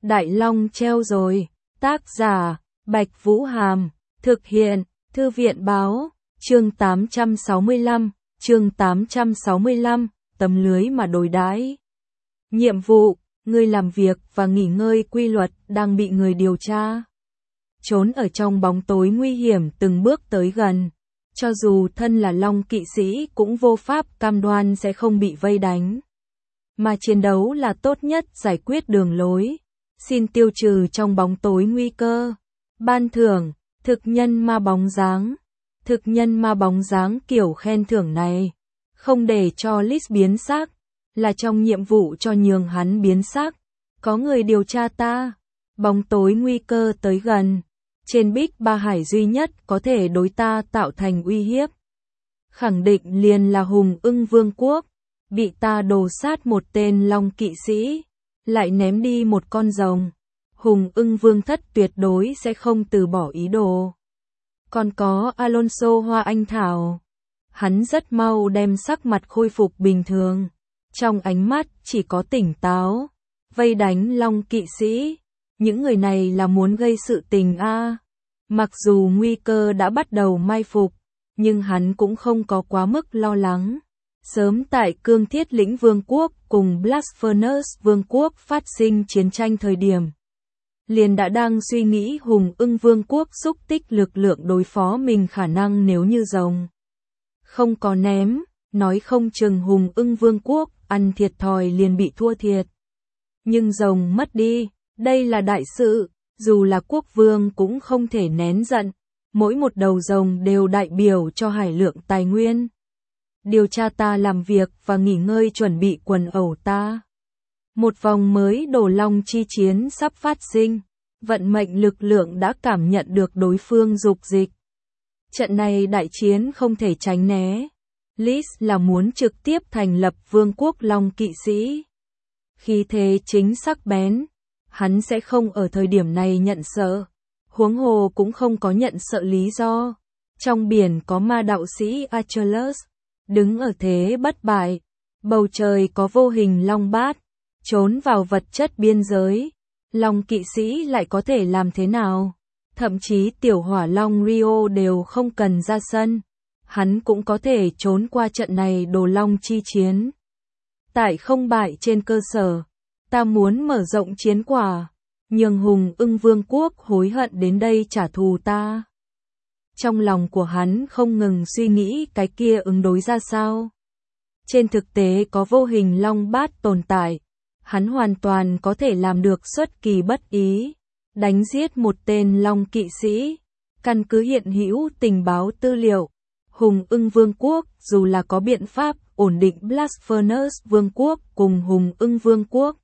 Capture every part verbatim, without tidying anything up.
Đại Long treo rồi. Tác giả, Bạch Vũ Hàm. Thực hiện, Thư viện báo. Chương tám trăm sáu mươi lăm, chương tám trăm sáu mươi lăm, tấm lưới mà đối đãi. Nhiệm vụ, người làm việc và nghỉ ngơi quy luật đang bị người điều tra. Trốn ở trong bóng tối nguy hiểm từng bước tới gần. Cho dù thân là Long kỵ sĩ cũng vô pháp cam đoan sẽ không bị vây đánh. Mà chiến đấu là tốt nhất giải quyết đường lối. Xin tiêu trừ trong bóng tối nguy cơ. Ban thưởng, thực nhân ma bóng dáng. Thực nhân ma bóng dáng kiểu khen thưởng này. Không để cho Lis biến xác. Là trong nhiệm vụ cho nhường hắn biến xác. Có người điều tra ta. Bóng tối nguy cơ tới gần. Trên Bích Ba Hải duy nhất có thể đối ta tạo thành uy hiếp. Khẳng định liền là Hùng Ưng Vương quốc. Bị ta đồ sát một tên Long kỵ sĩ. Lại ném đi một con rồng. Hùng Ưng Vương thất tuyệt đối sẽ không từ bỏ ý đồ. Còn có Alonso Hoa Anh Thảo. Hắn rất mau đem sắc mặt khôi phục bình thường. Trong ánh mắt chỉ có tỉnh táo. Vây đánh Long kỵ sĩ. Những người này là muốn gây sự tình a. À. Mặc dù nguy cơ đã bắt đầu mai phục, nhưng hắn cũng không có quá mức lo lắng. Sớm tại Cương Thiết Lĩnh Vương quốc cùng Blast Furnace Vương quốc phát sinh chiến tranh thời điểm, liền đã đang suy nghĩ Hùng Ưng Vương quốc xúc tích lực lượng đối phó mình khả năng nếu như rồng không có ném, nói không chừng Hùng Ưng Vương quốc ăn thiệt thòi liền bị thua thiệt. Nhưng rồng mất đi, đây là đại sự, dù là quốc vương cũng không thể nén giận, mỗi một đầu rồng đều đại biểu cho hải lượng tài nguyên. Điều tra ta làm việc và nghỉ ngơi chuẩn bị quần ẩu ta. Một vòng mới đổ long chi chiến sắp phát sinh, vận mệnh lực lượng đã cảm nhận được đối phương dục dịch. Trận này đại chiến không thể tránh né. Lis là muốn trực tiếp thành lập vương quốc Long kỵ sĩ. Khi thế chính sắc bén, hắn sẽ không ở thời điểm này nhận sợ. Huống hồ cũng không có nhận sợ lý do. Trong biển có ma đạo sĩ Achilles, đứng ở thế bất bại. Bầu trời có vô hình long bát, trốn vào vật chất biên giới. Long kỵ sĩ lại có thể làm thế nào? Thậm chí tiểu hỏa long Rio đều không cần ra sân. Hắn cũng có thể trốn qua trận này đồ long chi chiến. Tại không bại trên cơ sở, ta muốn mở rộng chiến quả, nhường Hùng Ưng Vương quốc hối hận đến đây trả thù ta. Trong lòng của hắn không ngừng suy nghĩ cái kia ứng đối ra sao. Trên thực tế có vô hình long bát tồn tại, hắn hoàn toàn có thể làm được xuất kỳ bất ý, đánh giết một tên Long kỵ sĩ. Căn cứ hiện hữu tình báo tư liệu, Hùng Ưng Vương quốc dù là có biện pháp ổn định Blast Furnace Vương quốc cùng Hùng Ưng Vương quốc,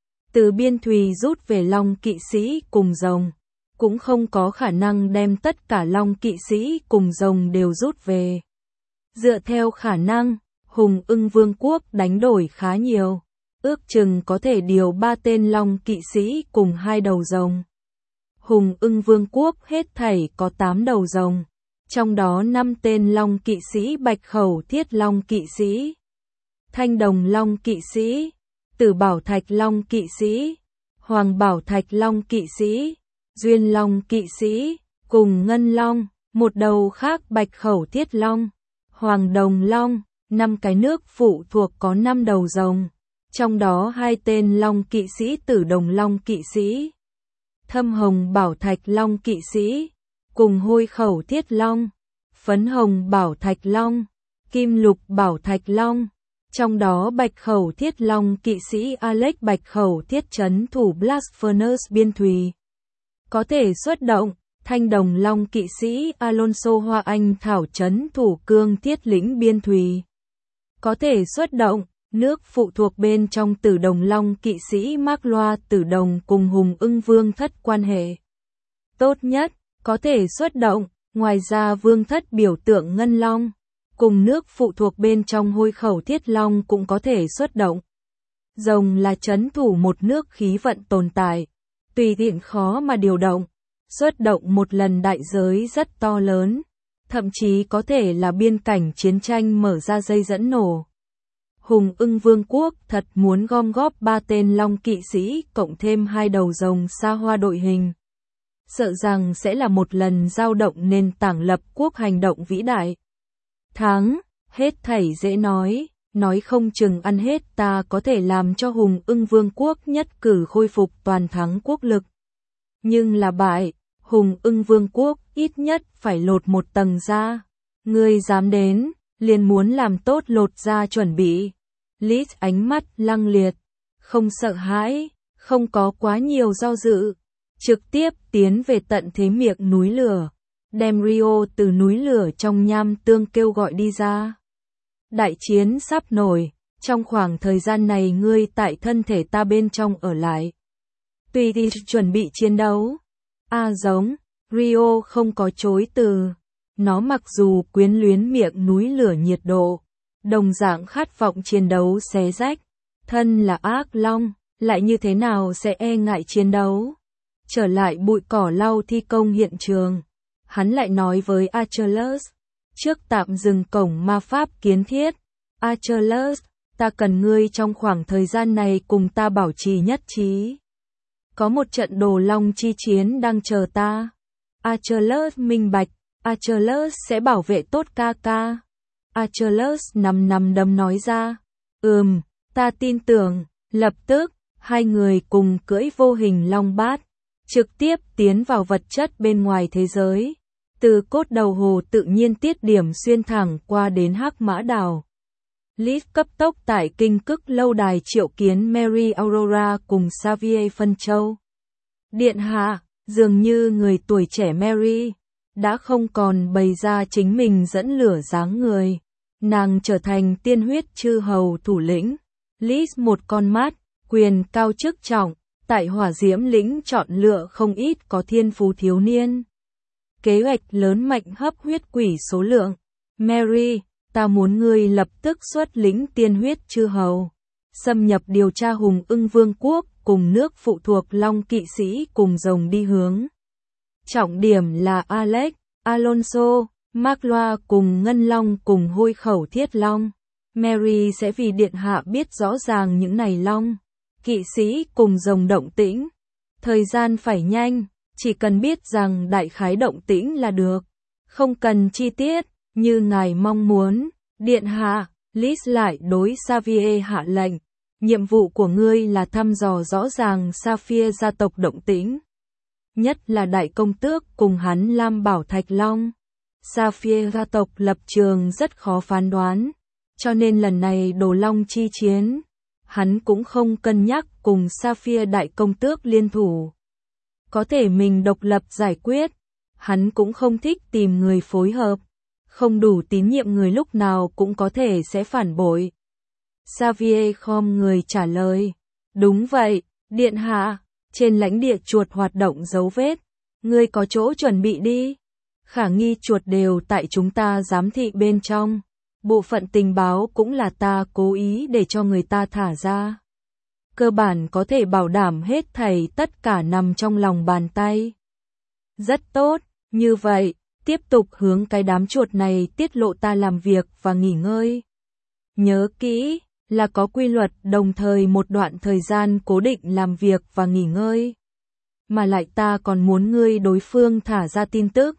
từ biên thùy rút về Long kỵ sĩ cùng rồng, cũng không có khả năng đem tất cả Long kỵ sĩ cùng rồng đều rút về. Dựa theo khả năng, Hùng Ưng Vương quốc đánh đổi khá nhiều, ước chừng có thể điều ba tên Long kỵ sĩ cùng hai đầu rồng. Hùng Ưng Vương quốc hết thảy có tám đầu rồng, trong đó năm tên Long kỵ sĩ Bạch Khẩu Thiết Long kỵ sĩ, Thanh Đồng Long kỵ sĩ, Tử Bảo Thạch Long kỵ sĩ, Hoàng Bảo Thạch Long kỵ sĩ, Duyên Long kỵ sĩ, cùng Ngân Long, một đầu khác Bạch Khẩu Thiết Long, Hoàng Đồng Long, năm cái nước phụ thuộc có năm đầu rồng, trong đó hai tên Long kỵ sĩ Tử Đồng Long kỵ sĩ, Thâm Hồng Bảo Thạch Long kỵ sĩ, cùng Hôi Khẩu Thiết Long, Phấn Hồng Bảo Thạch Long, Kim Lục Bảo Thạch Long. Trong đó Bạch Khẩu Thiết Long kỵ sĩ Alex Bạch Khẩu Thiết trấn thủ Blast Furnace biên thùy, có thể xuất động. Thanh Đồng Long kỵ sĩ Alonso Hoa Anh Thảo trấn thủ Cương Thiết Lĩnh biên thùy, có thể xuất động. Nước phụ thuộc bên trong Tử Đồng Long kỵ sĩ Mác Loa Tử Đồng cùng Hùng Ưng Vương thất quan hệ tốt nhất, có thể xuất động. Ngoài ra Vương thất biểu tượng Ngân Long cùng nước phụ thuộc bên trong Hôi Khẩu Thiết Long cũng có thể xuất động. Rồng là trấn thủ một nước khí vận tồn tại, tùy tiện khó mà điều động, xuất động một lần đại giới rất to lớn, thậm chí có thể là biên cảnh chiến tranh mở ra dây dẫn nổ. Hùng Ưng Vương quốc thật muốn gom góp ba tên long kỵ sĩ cộng thêm hai đầu rồng xa hoa đội hình. Sợ rằng sẽ là một lần giao động nền tảng lập quốc hành động vĩ đại. Thắng, hết thảy dễ nói, nói không chừng ăn hết ta có thể làm cho Hùng Ưng Vương quốc nhất cử khôi phục toàn thắng quốc lực. Nhưng là bại, Hùng Ưng Vương quốc ít nhất phải lột một tầng ra. Ngươi dám đến, liền muốn làm tốt lột ra chuẩn bị. Lis ánh mắt lăng liệt, không sợ hãi, không có quá nhiều do dự, trực tiếp tiến về tận thế miệng núi lửa, đem Rio từ núi lửa trong nham tương kêu gọi đi ra. Đại chiến sắp nổi, trong khoảng thời gian này ngươi tại thân thể ta bên trong ở lại. Tùy thì chuẩn bị chiến đấu. A à, giống, Rio không có chối từ. Nó mặc dù quyến luyến miệng núi lửa nhiệt độ, đồng dạng khát vọng chiến đấu xé rách, thân là ác long, lại như thế nào sẽ e ngại chiến đấu. Trở lại bụi cỏ lau thi công hiện trường, hắn lại nói với Achilles, trước tạm dừng cổng ma pháp kiến thiết. Achilles, ta cần ngươi trong khoảng thời gian này cùng ta bảo trì nhất trí. Có một trận đồ long chi chiến đang chờ ta. Achilles minh bạch, Achilles sẽ bảo vệ tốt ca ca. Achilles nằm nằm đấm nói ra, ừm, ta tin tưởng. Lập tức, hai người cùng cưỡi vô hình long bát, trực tiếp tiến vào vật chất bên ngoài thế giới. Từ cốt đầu hồ tự nhiên tiết điểm xuyên thẳng qua đến Hắc Mã Đảo. Lis cấp tốc tại kinh cức lâu đài triệu kiến Mary Aurora cùng Xavier phân châu. Điện hạ, dường như người tuổi trẻ Mary đã không còn bày ra chính mình dẫn lửa dáng người. Nàng trở thành tiên huyết chư hầu thủ lĩnh. Lis một con mắt, quyền cao chức trọng, tại hỏa diễm lĩnh chọn lựa không ít có thiên phú thiếu niên. Kế hoạch lớn mạnh hấp huyết quỷ số lượng. Mary, ta muốn ngươi lập tức xuất lĩnh tiên huyết chư hầu, xâm nhập điều tra Hùng Ưng Vương quốc cùng nước phụ thuộc long kỵ sĩ cùng rồng đi hướng. Trọng điểm là Alex, Alonso, Magloa cùng Ngân Long cùng hôi khẩu thiết long. Mary sẽ vì điện hạ biết rõ ràng những này long, kỵ sĩ cùng rồng động tĩnh. Thời gian phải nhanh, chỉ cần biết rằng đại khái động tĩnh là được, không cần chi tiết, như ngài mong muốn. Điện hạ, Lis lại đối Xavier hạ lệnh, nhiệm vụ của ngươi là thăm dò rõ ràng Sapphire gia tộc động tĩnh. Nhất là đại công tước cùng hắn Lam Bảo Thạch Long. Sapphire gia tộc lập trường rất khó phán đoán, cho nên lần này đồ long chi chiến, hắn cũng không cân nhắc cùng Sapphire đại công tước liên thủ. Có thể mình độc lập giải quyết, hắn cũng không thích tìm người phối hợp, không đủ tín nhiệm người lúc nào cũng có thể sẽ phản bội. Xavier khom người trả lời, đúng vậy, điện hạ, trên lãnh địa chuột hoạt động dấu vết, ngươi có chỗ chuẩn bị đi. Khả nghi chuột đều tại chúng ta giám thị bên trong, bộ phận tình báo cũng là ta cố ý để cho người ta thả ra. Cơ bản có thể bảo đảm hết thảy tất cả nằm trong lòng bàn tay. Rất tốt, như vậy, tiếp tục hướng cái đám chuột này tiết lộ ta làm việc và nghỉ ngơi. Nhớ kỹ, là có quy luật đồng thời một đoạn thời gian cố định làm việc và nghỉ ngơi. Mà lại ta còn muốn ngươi đối phương thả ra tin tức.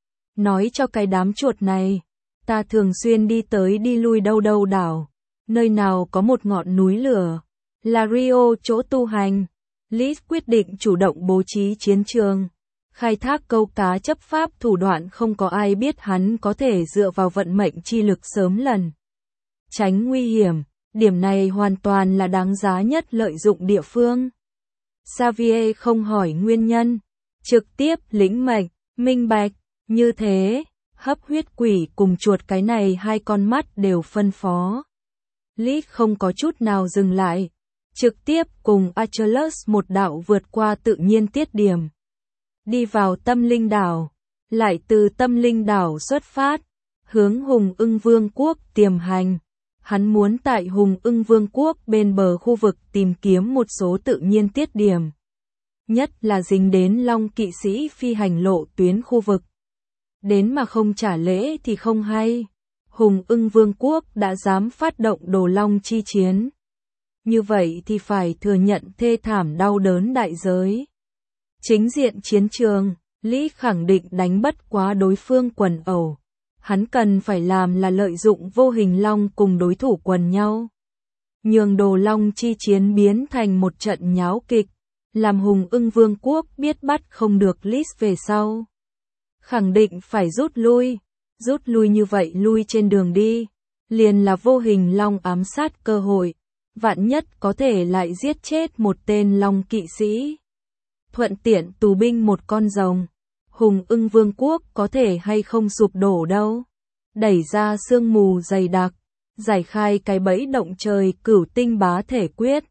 Nói cho cái đám chuột này, ta thường xuyên đi tới đi lui đâu đâu đảo, nơi nào có một ngọn núi lửa, là Rio chỗ tu hành. Lis quyết định chủ động bố trí chiến trường, khai thác câu cá chấp pháp thủ đoạn không có ai biết hắn có thể dựa vào vận mệnh chi lực sớm lần tránh nguy hiểm, điểm này hoàn toàn là đáng giá nhất lợi dụng địa phương. Xavier không hỏi nguyên nhân, trực tiếp lĩnh mệnh, minh bạch, như thế, hấp huyết quỷ cùng chuột cái này hai con mắt đều phân phó. Lis không có chút nào dừng lại, trực tiếp cùng Achilles một đạo vượt qua tự nhiên tiết điểm. Đi vào tâm linh đảo, lại từ tâm linh đảo xuất phát, hướng Hùng Ưng Vương quốc tiềm hành. Hắn muốn tại Hùng Ưng Vương quốc bên bờ khu vực tìm kiếm một số tự nhiên tiết điểm. Nhất là dính đến long kỵ sĩ phi hành lộ tuyến khu vực. Đến mà không trả lễ thì không hay. Hùng Ưng Vương quốc đã dám phát động Đồ Long chi chiến. Như vậy thì phải thừa nhận thê thảm đau đớn đại giới. Chính diện chiến trường, Lý khẳng định đánh bất quá đối phương quần ẩu. Hắn cần phải làm là lợi dụng vô hình long cùng đối thủ quần nhau. Nhường Đồ Long chi chiến biến thành một trận nháo kịch, làm Hùng Ưng Vương quốc biết bắt không được Lý về sau. Khẳng định phải rút lui, rút lui như vậy lui trên đường đi, liền là vô hình long ám sát cơ hội, vạn nhất có thể lại giết chết một tên long kỵ sĩ. Thuận tiện tù binh một con rồng, Hùng Ưng Vương quốc có thể hay không sụp đổ đâu. Đẩy ra sương mù dày đặc, giải khai cái bẫy động trời cửu tinh bá thể quyết.